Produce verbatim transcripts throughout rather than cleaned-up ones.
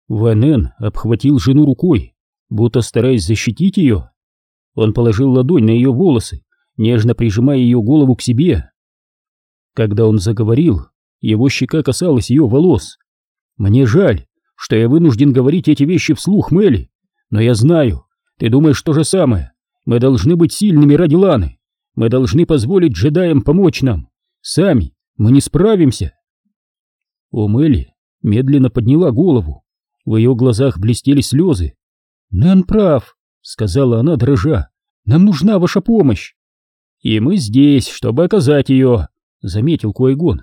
Ван Эн обхватил жену рукой, будто стараясь защитить ее. Он положил ладонь на ее волосы, нежно прижимая ее голову к себе. Когда он заговорил, его щека касалась ее волос. «Мне жаль, что я вынужден говорить эти вещи вслух, Мелли, но я знаю, ты думаешь то же самое. Мы должны быть сильными ради Ланы. Мы должны позволить джедаям помочь нам. Сами мы не справимся». О Мелли медленно подняла голову. В ее глазах блестели слезы. «Нэн прав», — сказала она, дрожа. «Нам нужна ваша помощь». «И мы здесь, чтобы оказать ее», — заметил Куай-Гон.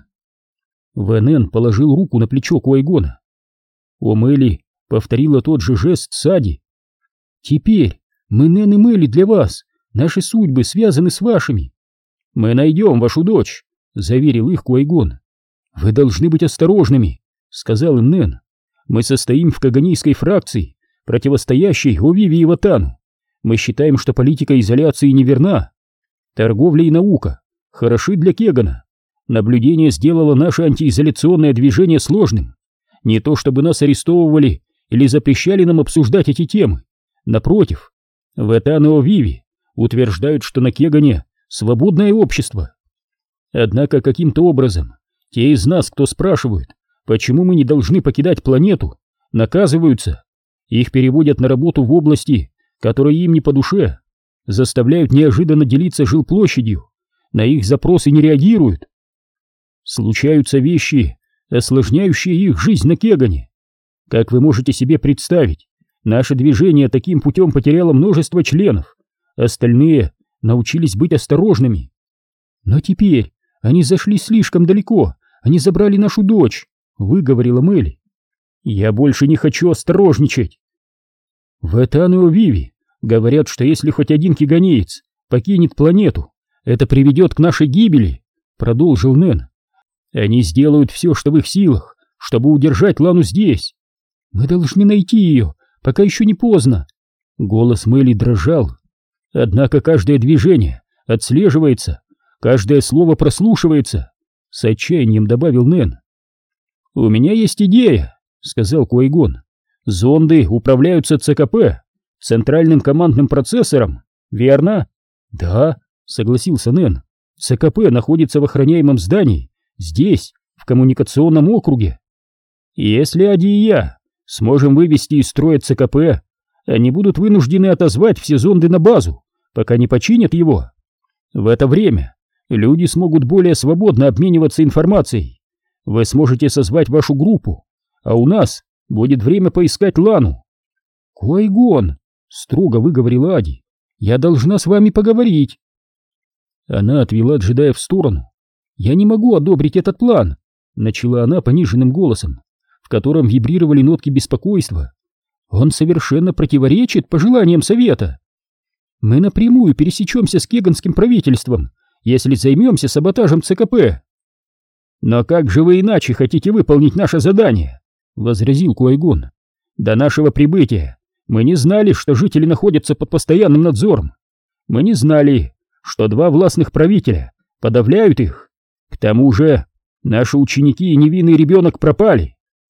Ван Эн положил руку на плечо Куай-Гона. О Мелли повторила тот же жест Сади. «Теперь мы Нэн и Мелли для вас. Наши судьбы связаны с вашими». «Мы найдем вашу дочь», — заверил их Куай-Гон. «Вы должны быть осторожными», — сказал им Нэн. «Мы состоим в каганийской фракции, противостоящей Овиви и Ватану. Мы считаем, что политика изоляции неверна. Торговля и наука хороши для Кегана. Наблюдение сделало наше антиизоляционное движение сложным. Не то чтобы нас арестовывали или запрещали нам обсуждать эти темы. Напротив, Ватан и Овиви утверждают, что на Кегане свободное общество. Однако каким-то образом те из нас, кто спрашивают, почему мы не должны покидать планету, наказываются. Их переводят на работу в области, которые им не по душе, заставляют неожиданно делиться жилплощадью, на их запросы не реагируют. Случаются вещи, осложняющие их жизнь на Кегане. Как вы можете себе представить, наше движение таким путем потеряло множество членов, остальные научились быть осторожными. Но теперь они зашли слишком далеко, они забрали нашу дочь, выговорила Мелли. Я больше не хочу осторожничать. Ватан и Овиви говорят, что если хоть один кеганеец покинет планету, это приведет к нашей гибели, продолжил Нэн. Они сделают все, что в их силах, чтобы удержать Лану здесь. Мы должны найти ее, пока еще не поздно. Голос Мелли дрожал. Однако каждое движение отслеживается, каждое слово прослушивается, с отчаянием добавил Нэн. У меня есть идея, сказал Куай-Гон. Зонды управляются ЦКП, центральным командным процессором, верно? Да, согласился Нэн. ЦКП находится в охраняемом здании, здесь, в коммуникационном округе. Если Ади и я сможем вывести из строя ЦКП, они будут вынуждены отозвать все зонды на базу, пока не починят его. В это время люди смогут более свободно обмениваться информацией. Вы сможете созвать вашу группу, а у нас будет время поискать Лану. Куай-Гон, строго выговорила Ади, я должна с вами поговорить. Она отвела джедая в сторону. «Я не могу одобрить этот план», — начала она пониженным голосом, в котором вибрировали нотки беспокойства. «Он совершенно противоречит пожеланиям Совета. Мы напрямую пересечемся с кеганским правительством, если займемся саботажем ЦКП». «Но как же вы иначе хотите выполнить наше задание?» — возразил Куай-Гон. «До нашего прибытия мы не знали, что жители находятся под постоянным надзором. Мы не знали, что два властных правителя подавляют их. К тому же наши ученики и невинный ребенок пропали».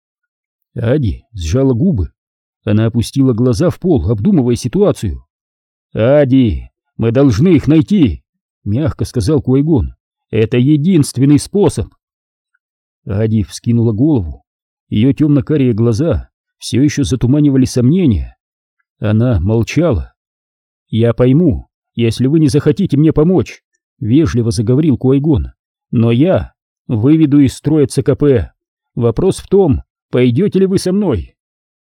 Ади сжала губы. Она опустила глаза в пол, обдумывая ситуацию. «Ади, мы должны их найти», — мягко сказал Куай-Гон. «Это единственный способ». Ади вскинула голову. Ее темно-карие глаза все еще затуманивали сомнения. Она молчала. «Я пойму, если вы не захотите мне помочь», — вежливо заговорил Куай-Гон. «Но я выведу из строя ЦКП. Вопрос в том, пойдете ли вы со мной?»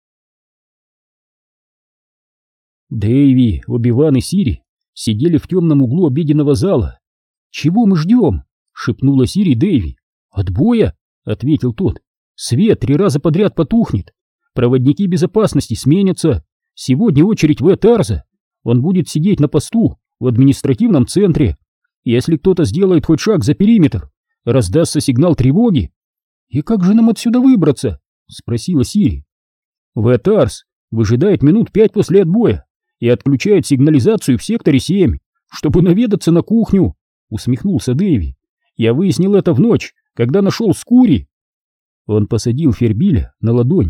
Дэйви, Оби-Ван и Сири сидели в темном углу обеденного зала. «Чего мы ждем?» — шепнула Сири Дэйви. «Отбоя?» — ответил тот. «Свет три раза подряд потухнет. Проводники безопасности сменятся. Сегодня очередь в Тарза. Он будет сидеть на посту в административном центре. Если кто-то сделает хоть шаг за периметр, раздастся сигнал тревоги». «И как же нам отсюда выбраться?» — спросила Сири. «Вэтарс выжидает минут пять после отбоя и отключает сигнализацию в секторе семь, чтобы наведаться на кухню», — усмехнулся Дэйви. «Я выяснил это в ночь, когда нашел Скури». Он посадил Фербиля на ладонь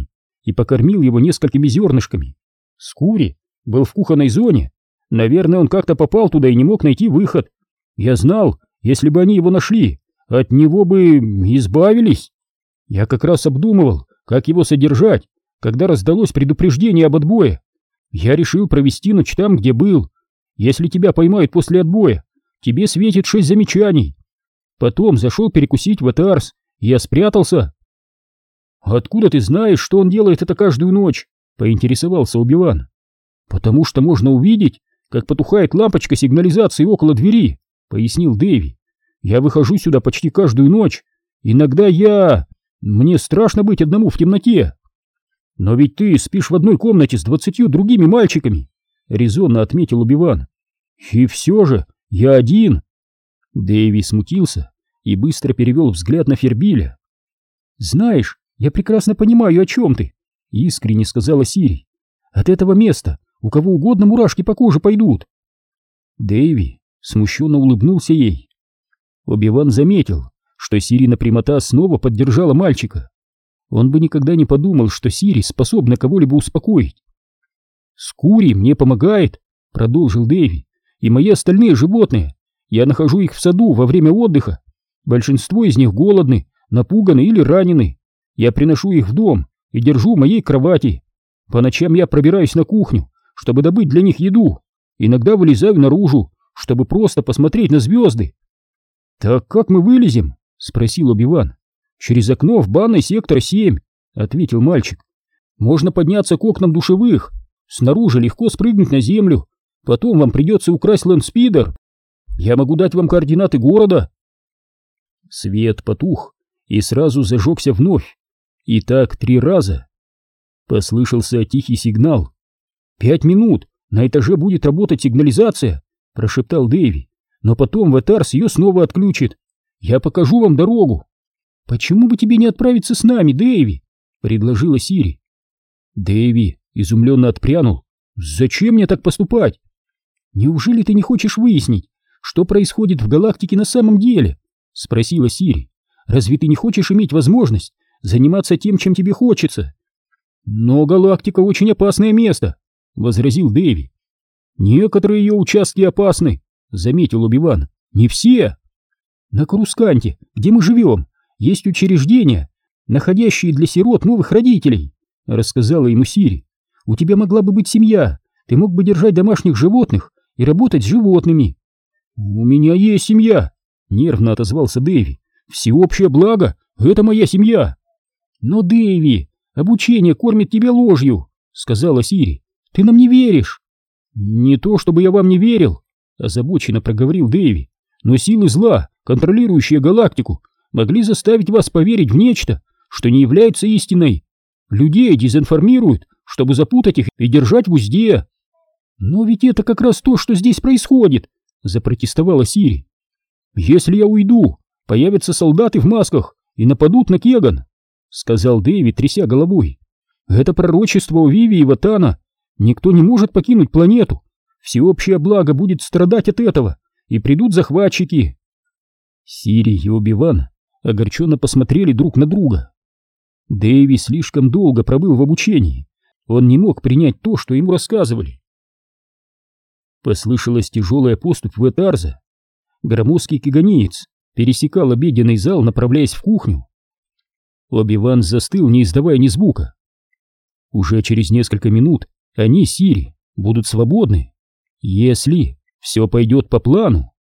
и покормил его несколькими зернышками. Скури был в кухонной зоне. Наверное, он как-то попал туда и не мог найти выход. Я знал, если бы они его нашли, от него бы избавились. Я как раз обдумывал, как его содержать, когда раздалось предупреждение об отбое. Я решил провести ночь там, где был. Если тебя поймают после отбоя, тебе светит шесть замечаний. Потом зашел перекусить в Этарс, и я спрятался. «Откуда ты знаешь, что он делает это каждую ночь?» — поинтересовался Оби-Ван. «Потому что можно увидеть, как потухает лампочка сигнализации около двери», — пояснил Дэви. «Я выхожу сюда почти каждую ночь. Иногда я... Мне страшно быть одному в темноте». «Но ведь ты спишь в одной комнате с двадцатью другими мальчиками», — резонно отметил Оби-Ван. «И все же я один». Дэви смутился и быстро перевел взгляд на Фербиля. «Знаешь, я прекрасно понимаю, о чем ты», — искренне сказала Сири. «От этого места у кого угодно мурашки по коже пойдут». Дэви смущенно улыбнулся ей. Оби-Ван заметил, что Сирина прямота снова поддержала мальчика. Он бы никогда не подумал, что Сири способна кого-либо успокоить. «Скури мне помогает», — продолжил Дэви, — «и мои остальные животные. Я нахожу их в саду во время отдыха. Большинство из них голодны, напуганы или ранены. Я приношу их в дом и держу в моей кровати. По ночам я пробираюсь на кухню, чтобы добыть для них еду. Иногда вылезаю наружу, чтобы просто посмотреть на звезды». «Так как мы вылезем?» — спросил Оби-Ван. «Через окно в банной сектора семь», — ответил мальчик. «Можно подняться к окнам душевых. Снаружи легко спрыгнуть на землю. Потом вам придется украсть лэндспидер. Я могу дать вам координаты города». Свет потух и сразу зажегся вновь. И так три раза. Послышался тихий сигнал. «Пять минут, на этаже будет работать сигнализация», — прошептал Дэви. «Но потом в Этарс ее снова отключит. Я покажу вам дорогу». «Почему бы тебе не отправиться с нами, Дэви?» — предложила Сири. Дэви изумленно отпрянул. «Зачем мне так поступать?» «Неужели ты не хочешь выяснить, что происходит в галактике на самом деле?» — спросила Сири. «Разве ты не хочешь иметь возможность заниматься тем, чем тебе хочется?» «Но галактика очень опасное место», — возразил Дэви. «Некоторые ее участки опасны», — заметил Оби-Ван. «Не все». «На Корусканте, где мы живем, есть учреждения, находящие для сирот новых родителей», — рассказала ему Сири. «У тебя могла бы быть семья, ты мог бы держать домашних животных и работать с животными». «У меня есть семья», — нервно отозвался Дэви. «Всеобщее благо — это моя семья». «Но, Дэви, обучение кормит тебя ложью», — сказала Сири. «Ты нам не веришь». «Не то чтобы я вам не верил», — озабоченно проговорил Дэви. «Но силы зла, контролирующие галактику, могли заставить вас поверить в нечто, что не является истиной. Людей дезинформируют, чтобы запутать их и держать в узде». «Но ведь это как раз то, что здесь происходит», — запротестовала Сири. «Если я уйду, появятся солдаты в масках и нападут на Кеган», — сказал Дэви, тряся головой. «Это пророчество у Виви и Ватана. Никто не может покинуть планету. Всеобщее благо будет страдать от этого, и придут захватчики». Сири и Оби-Ван огорченно посмотрели друг на друга. Дэви слишком долго пробыл в обучении. Он не мог принять то, что ему рассказывали. Послышалась тяжелая поступь в Этарза. Громоздкий кеганиец пересекал обеденный зал, направляясь в кухню. Оби-Ван застыл, не издавая ни звука. Уже через несколько минут они, Сири, будут свободны, если все пойдет по плану.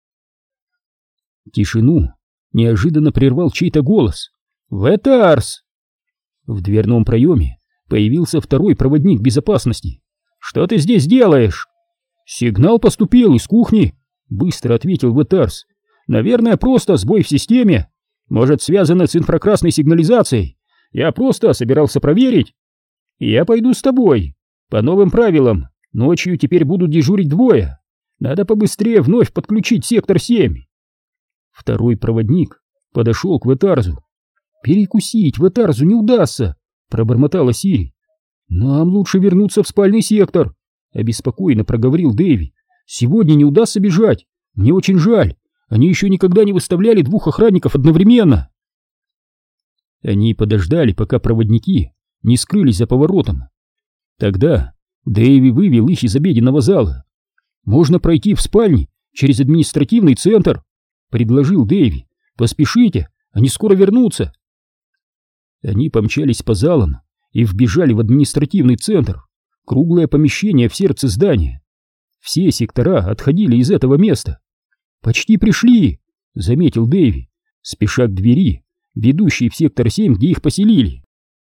Тишину неожиданно прервал чей-то голос. «В Этарс!» В дверном проеме появился второй проводник безопасности. «Что ты здесь делаешь?» «Сигнал поступил из кухни», — быстро ответил Этарс. «Наверное, просто сбой в системе. Может, связано с инфракрасной сигнализацией. Я просто собирался проверить. Я пойду с тобой. По новым правилам, ночью теперь будут дежурить двое. Надо побыстрее вновь подключить сектор семь». Второй проводник подошел к Этарзу. «Перекусить в Этарзу не удастся», — пробормотала Сири. «Нам лучше вернуться в спальный сектор», — обеспокоенно проговорил Дэви. «Сегодня не удастся бежать. Мне очень жаль. Они еще никогда не выставляли двух охранников одновременно». Они подождали, пока проводники не скрылись за поворотом. Тогда Дэйви вывел их из обеденного зала. «Можно пройти в спальни через административный центр», — предложил Дэйви. «Поспешите, они скоро вернутся». Они помчались по залам и вбежали в административный центр, круглое помещение в сердце здания. Все сектора отходили из этого места. «Почти пришли», — заметил Дэйви, спеша к двери, ведущей в сектор семь, где их поселили.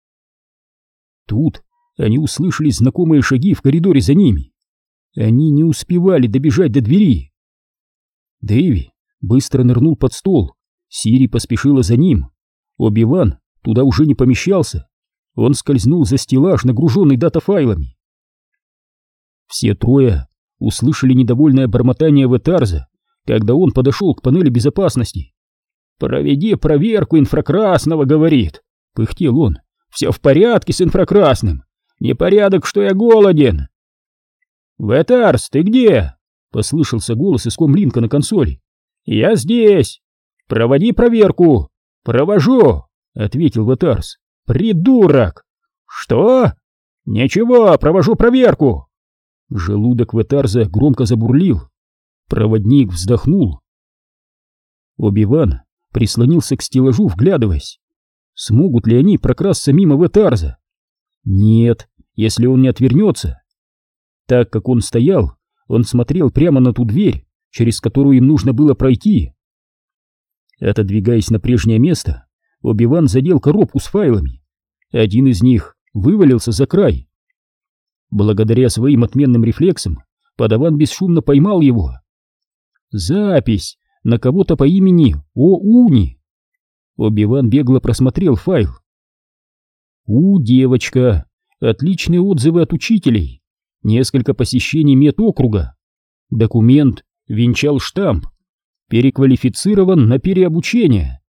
Тут они услышали знакомые шаги в коридоре за ними. Они не успевали добежать до двери. Дэйви быстро нырнул под стол. Сири поспешила за ним. Оби-Ван туда уже не помещался. Он скользнул за стеллаж, нагруженный датафайлами. Все трое услышали недовольное бормотание Ветарза, когда он подошел к панели безопасности. «Проведи проверку инфракрасного», — говорит. Пыхтел он. «Все в порядке с инфракрасным. Непорядок, что я голоден». «Ветарз, ты где?» — послышался голос из комлинка на консоли. «Я здесь. Проводи проверку». «Провожу», — ответил Ветарз. «Придурок!» «Что?» «Ничего, провожу проверку». Желудок Ветарза громко забурлил. Проводник вздохнул. Оби-Ван прислонился к стеллажу, вглядываясь. Смогут ли они прокрасться мимо Ветарза? Нет, если он не отвернется. Так как он стоял, он смотрел прямо на ту дверь, через которую им нужно было пройти. Отодвигаясь на прежнее место, Оби-Ван задел коробку с файлами. Один из них вывалился за край. Благодаря своим отменным рефлексам подаван бесшумно поймал его. Запись на кого-то по имени О-Уни. Оби-Ван бегло просмотрел файл. У, девочка, отличные отзывы от учителей, несколько посещений медокруга. Документ венчал штамп, переквалифицирован на переобучение.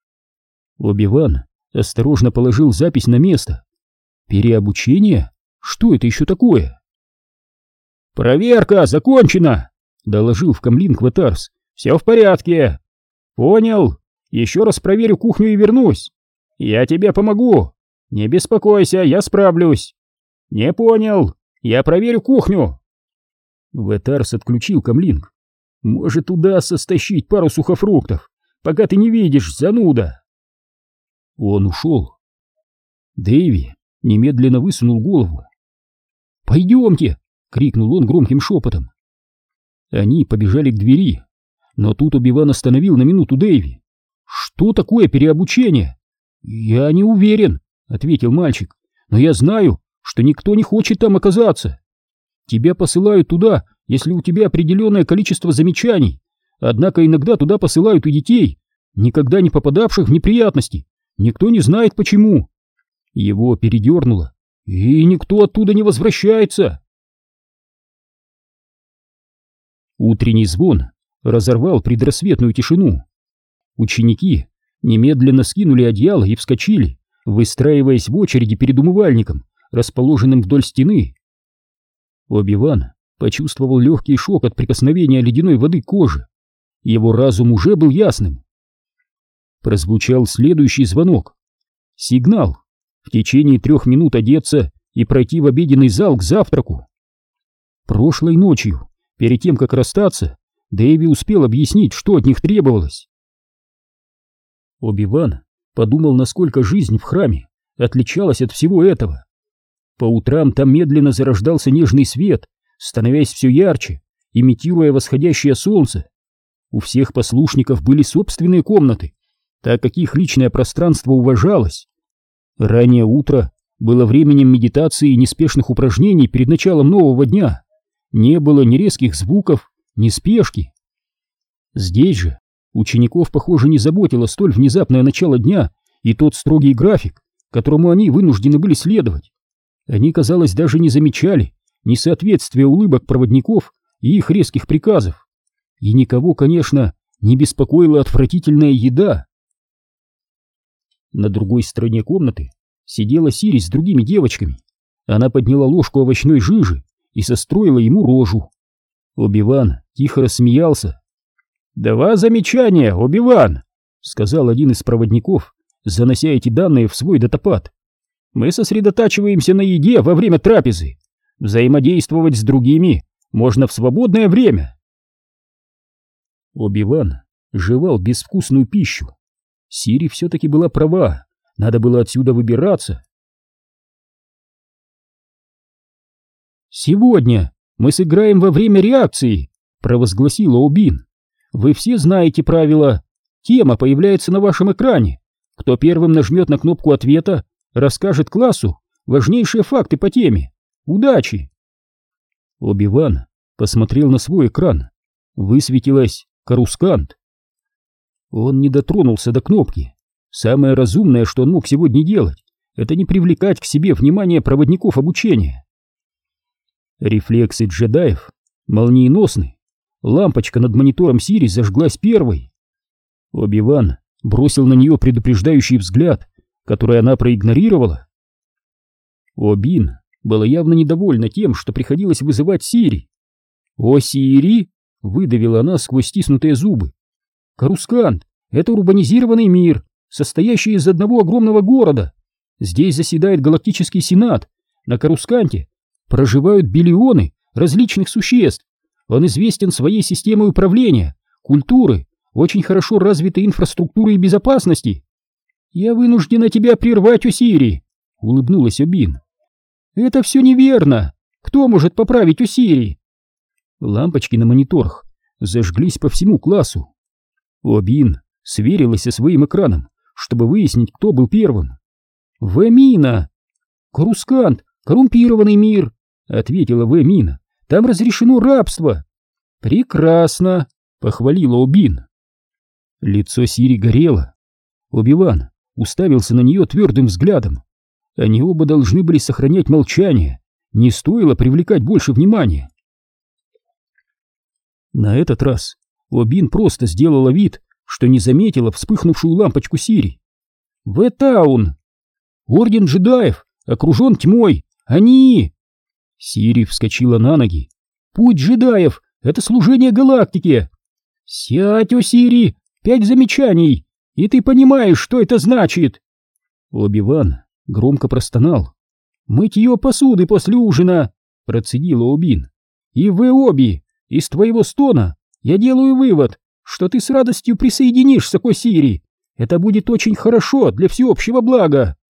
Оби-Ван осторожно положил запись на место. Переобучение? Что это еще такое? «Проверка закончена», — доложил в комлинк Ветарз. «Все в порядке». «Понял. Еще раз проверю кухню и вернусь. Я тебе помогу. Не беспокойся, я справлюсь». «Не понял. Я проверю кухню». Ветарз отключил комлинк. «Может, удастся стащить пару сухофруктов, пока ты не видишь, зануда». Он ушел. Дэйви немедленно высунул голову. «Пойдемте!» — крикнул он громким шепотом. Они побежали к двери, но тут Оби-Ван остановил на минуту Дэйви. «Что такое переобучение?» «Я не уверен», — ответил мальчик, «но я знаю, что никто не хочет там оказаться. Тебя посылают туда, если у тебя определенное количество замечаний, однако иногда туда посылают и детей, никогда не попадавших в неприятности. Никто не знает почему». Его передернуло, и никто оттуда не возвращается. Утренний звон разорвал предрассветную тишину. Ученики немедленно скинули одеяло и вскочили, выстраиваясь в очереди перед умывальником, расположенным вдоль стены. Оби-Ван почувствовал легкий шок от прикосновения ледяной воды к коже. Его разум уже был ясным. Прозвучал следующий звонок. Сигнал. В течение трех минут одеться и пройти в обеденный зал к завтраку. Прошлой ночью, перед тем, как расстаться, Дэйви успел объяснить, что от них требовалось. Оби-Ван подумал, насколько жизнь в храме отличалась от всего этого. По утрам там медленно зарождался нежный свет, становясь все ярче, имитируя восходящее солнце. У всех послушников были собственные комнаты, так как их личное пространство уважалось. Раннее утро было временем медитации и неспешных упражнений перед началом нового дня. Не было ни резких звуков, ни спешки. Здесь же учеников, похоже, не заботило столь внезапное начало дня и тот строгий график, которому они вынуждены были следовать. Они, казалось, даже не замечали несоответствия улыбок проводников и их резких приказов. И никого, конечно, не беспокоила отвратительная еда. На другой стороне комнаты сидела Сири с другими девочками. Она подняла ложку овощной жижи и состроила ему рожу. Оби-Ван тихо рассмеялся. «Два замечания, Оби-Ван», — сказал один из проводников, занося эти данные в свой датапад. Мы сосредотачиваемся на еде во время трапезы. Взаимодействовать с другими можно в свободное время. Оби-Ван жевал безвкусную пищу. Сири все-таки была права, надо было отсюда выбираться. «Сегодня мы сыграем во время реакции», — провозгласила Обин. «Вы все знаете правила. Тема появляется на вашем экране. Кто первым нажмет на кнопку ответа, расскажет классу важнейшие факты по теме. Удачи!» Оби-Ван посмотрел на свой экран. Высветилась Карускант. Он не дотронулся до кнопки. Самое разумное, что он мог сегодня делать, это не привлекать к себе внимание проводников обучения. Рефлексы джедаев молниеносны. Лампочка над монитором Сири зажглась первой. Оби-Ван бросил на нее предупреждающий взгляд, который она проигнорировала. Обин была явно недовольна тем, что приходилось вызывать Сири. «О, Сири!» — выдавила она сквозь стиснутые зубы. «Карускант — это урбанизированный мир, состоящий из одного огромного города. Здесь заседает Галактический Сенат. На Карусканте проживают биллионы различных существ. Он известен своей системой управления, культуры, очень хорошо развитой инфраструктуры и безопасности». «Я вынуждена тебя прервать, Осири», — улыбнулась Обин. «Это все неверно. Кто может поправить Осири?» Лампочки на мониторах зажглись по всему классу. Обин сверилась со своим экраном, чтобы выяснить, кто был первым. «Вэмина!» «Карускант, коррумпированный мир», — ответила Вэмина. «Там разрешено рабство». «Прекрасно», — похвалила Обин. Лицо Сири горело. Оби-Ван уставился на нее твердым взглядом. Они оба должны были сохранять молчание. Не стоило привлекать больше внимания. На этот раз Обин просто сделала вид, что не заметила вспыхнувшую лампочку Сири. «Вэтаун! Орден джедаев окружен тьмой! Они...» Сири вскочила на ноги. «Путь джедаев — это служение галактике!» «Сядь, о Сири! Пять замечаний! И ты понимаешь, что это значит!» Оби-Ван громко простонал. «Мытье посуды после ужина!» — процедила Обин. «И вы обе! Из твоего стона я делаю вывод, что ты с радостью присоединишься к Осири. Это будет очень хорошо для всеобщего блага!»